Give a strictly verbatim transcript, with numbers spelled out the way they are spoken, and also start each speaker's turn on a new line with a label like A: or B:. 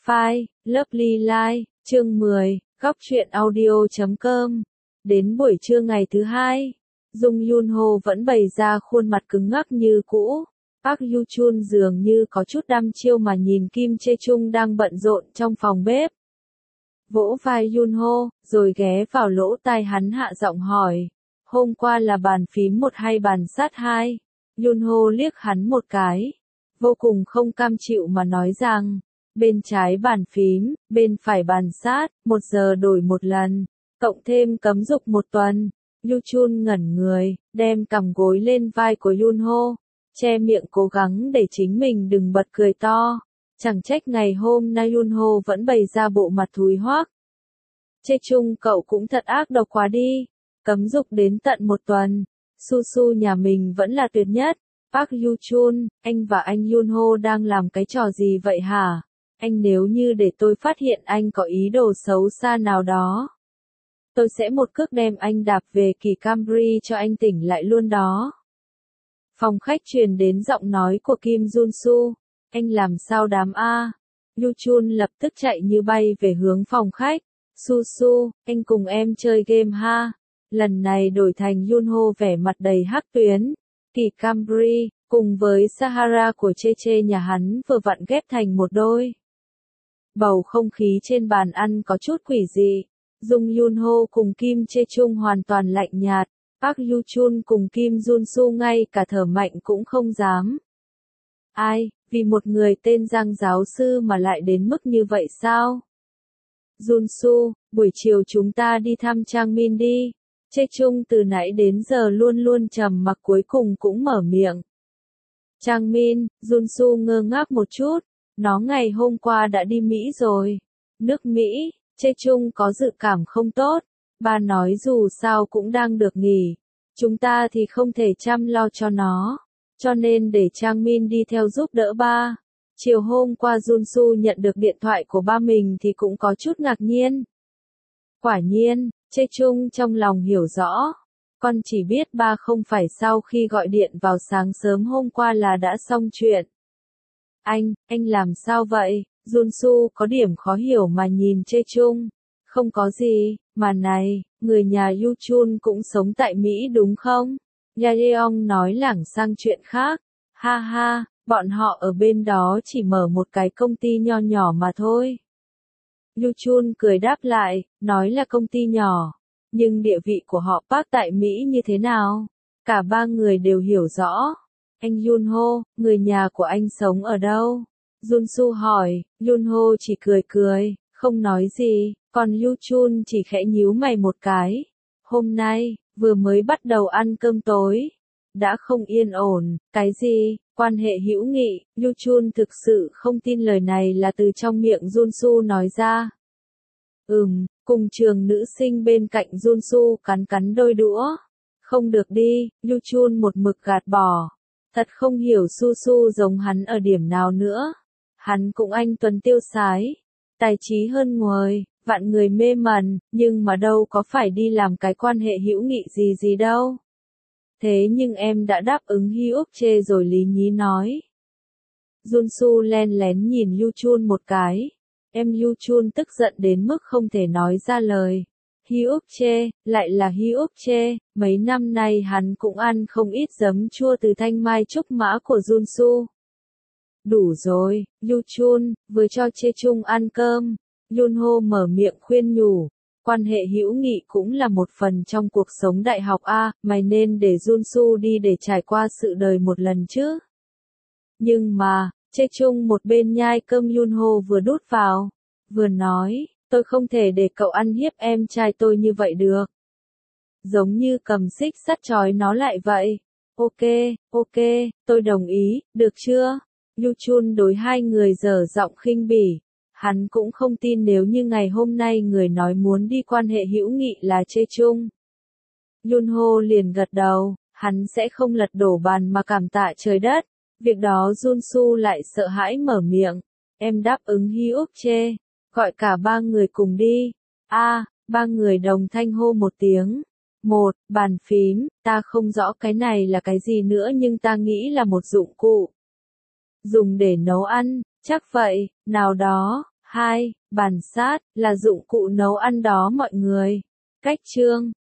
A: File, Lovely Life, chương mười, góc truyện audio chấm com. Đến buổi trưa ngày thứ hai, Jung Yoon Ho vẫn bày ra khuôn mặt cứng ngắc như cũ. Park Yoo Chun dường như có chút đăm chiêu mà nhìn Kim Chae Chung đang bận rộn trong phòng bếp. Vỗ vai Yoon Ho, rồi ghé vào lỗ tai hắn hạ giọng hỏi, hôm qua là bàn phím một hay bàn sát hai? Yoon Ho liếc hắn một cái, vô cùng không cam chịu mà nói rằng, bên trái bàn phím, bên phải bàn sát, một giờ đổi một lần, cộng thêm cấm dục một tuần. Yoo Chun ngẩn người, đem cằm gối lên vai của Yoon Ho, che miệng cố gắng để chính mình đừng bật cười to. Chẳng trách ngày hôm nay Yoon Ho vẫn bày ra bộ mặt thúi hoác. Chae Chung cậu cũng thật ác độc quá đi, cấm dục đến tận một tuần, Su Su nhà mình vẫn là tuyệt nhất. Park Yoo Chun, anh và anh Yoon Ho đang làm cái trò gì vậy hả? Anh nếu như để tôi phát hiện anh có ý đồ xấu xa nào đó, tôi sẽ một cước đem anh đạp về kỳ Camry cho anh tỉnh lại luôn đó. Phòng khách truyền đến giọng nói của Kim Jun Su, anh làm sao đám a? Yoo Chun lập tức chạy như bay về hướng phòng khách. Su Su, anh cùng em chơi game ha. Lần này đổi thành Yoon Ho vẻ mặt đầy hắc tuyến. Kỳ Camry, cùng với Sahara của Chae Chae nhà hắn vừa vặn ghép thành một đôi. Bầu không khí trên bàn ăn có chút quỷ dị. Jung Yoon Ho cùng Kim Chae Chung hoàn toàn lạnh nhạt. Park Yoo Chun cùng Kim Jun Su ngay cả thở mạnh cũng không dám. Ai, vì một người tên Giang giáo sư mà lại đến mức như vậy sao? Jun Su, buổi chiều chúng ta đi thăm Trang Min đi. Chae Chung từ nãy đến giờ luôn luôn trầm mặc cuối cùng cũng mở miệng. Trang Min, Jun Su ngơ ngác một chút, nó ngày hôm qua đã đi Mỹ rồi. Nước Mỹ, Chae Chung có dự cảm không tốt, bà nói dù sao cũng đang được nghỉ, chúng ta thì không thể chăm lo cho nó, cho nên để Trang Min đi theo giúp đỡ ba. Chiều hôm qua Jun Su nhận được điện thoại của ba mình thì cũng có chút ngạc nhiên. Quả nhiên, Chae Chung trong lòng hiểu rõ, con chỉ biết ba không phải sau khi gọi điện vào sáng sớm hôm qua là đã xong chuyện. Anh, anh làm sao vậy? Jun Su có điểm khó hiểu mà nhìn Chae Chung. Không có gì, mà này, người nhà Yoo Chun cũng sống tại Mỹ đúng không? Yaeong nói lảng sang chuyện khác. Ha ha, bọn họ ở bên đó chỉ mở một cái công ty nho nhỏ mà thôi. Yoo Chun cười đáp lại, nói là công ty nhỏ, nhưng địa vị của họ Park tại Mỹ như thế nào? Cả ba người đều hiểu rõ. Anh Yoon Ho, người nhà của anh sống ở đâu? Jun Su hỏi. Yoon Ho chỉ cười cười, không nói gì, còn Yoo Chun chỉ khẽ nhíu mày một cái. Hôm nay, vừa mới bắt đầu ăn cơm tối, đã không yên ổn. Cái gì? Quan hệ hữu nghị? Yoo Chun thực sự không tin lời này là từ trong miệng Jun Su nói ra. Ừm, cùng trường nữ sinh bên cạnh Jun Su cắn cắn đôi đũa. Không được đi, Yoo Chun một mực gạt bỏ. Thật không hiểu Su Su giống hắn ở điểm nào nữa. Hắn cũng anh tuấn tiêu sái, tài trí hơn người, vạn người mê mẩn, nhưng mà đâu có phải đi làm cái quan hệ hữu nghị gì gì đâu. Thế nhưng em đã đáp ứng Hyuk Chae rồi, Lý Nhí nói. Jun Su len lén nhìn Yoo Chun một cái. Em Yoo Chun tức giận đến mức không thể nói ra lời. Hyuk Chae, lại là Hyuk Chae, mấy năm nay hắn cũng ăn không ít giấm chua từ thanh mai trúc mã của Jun Su. Đủ rồi, Yoo Chun, vừa cho Chae Chung ăn cơm. Yoon Ho mở miệng khuyên nhủ, quan hệ hữu nghị cũng là một phần trong cuộc sống đại học a, mày nên để Jun Su đi để trải qua sự đời một lần chứ. Nhưng mà, Chae Chung một bên nhai cơm Yoon Ho vừa đút vào, vừa nói, tôi không thể để cậu ăn hiếp em trai tôi như vậy được. Giống như cầm xích sắt trói nó lại vậy. Ok, ok, tôi đồng ý, được chưa? Yoo Chun đối hai người dở giọng khinh bỉ. Hắn cũng không tin nếu như ngày hôm nay người nói muốn đi quan hệ hữu nghị là Chae Chung. Yoon Ho liền gật đầu, hắn sẽ không lật đổ bàn mà cảm tạ trời đất. Việc đó Jun Su lại sợ hãi mở miệng. Em đáp ứng Hyuk Chae, gọi cả ba người cùng đi. A, à, ba người đồng thanh hô một tiếng. Một, bàn phím, ta không rõ cái này là cái gì nữa nhưng ta nghĩ là một dụng cụ. Dùng để nấu ăn, chắc vậy, nào đó. hai. Bàn sát, là dụng cụ nấu ăn đó mọi người. Cách chương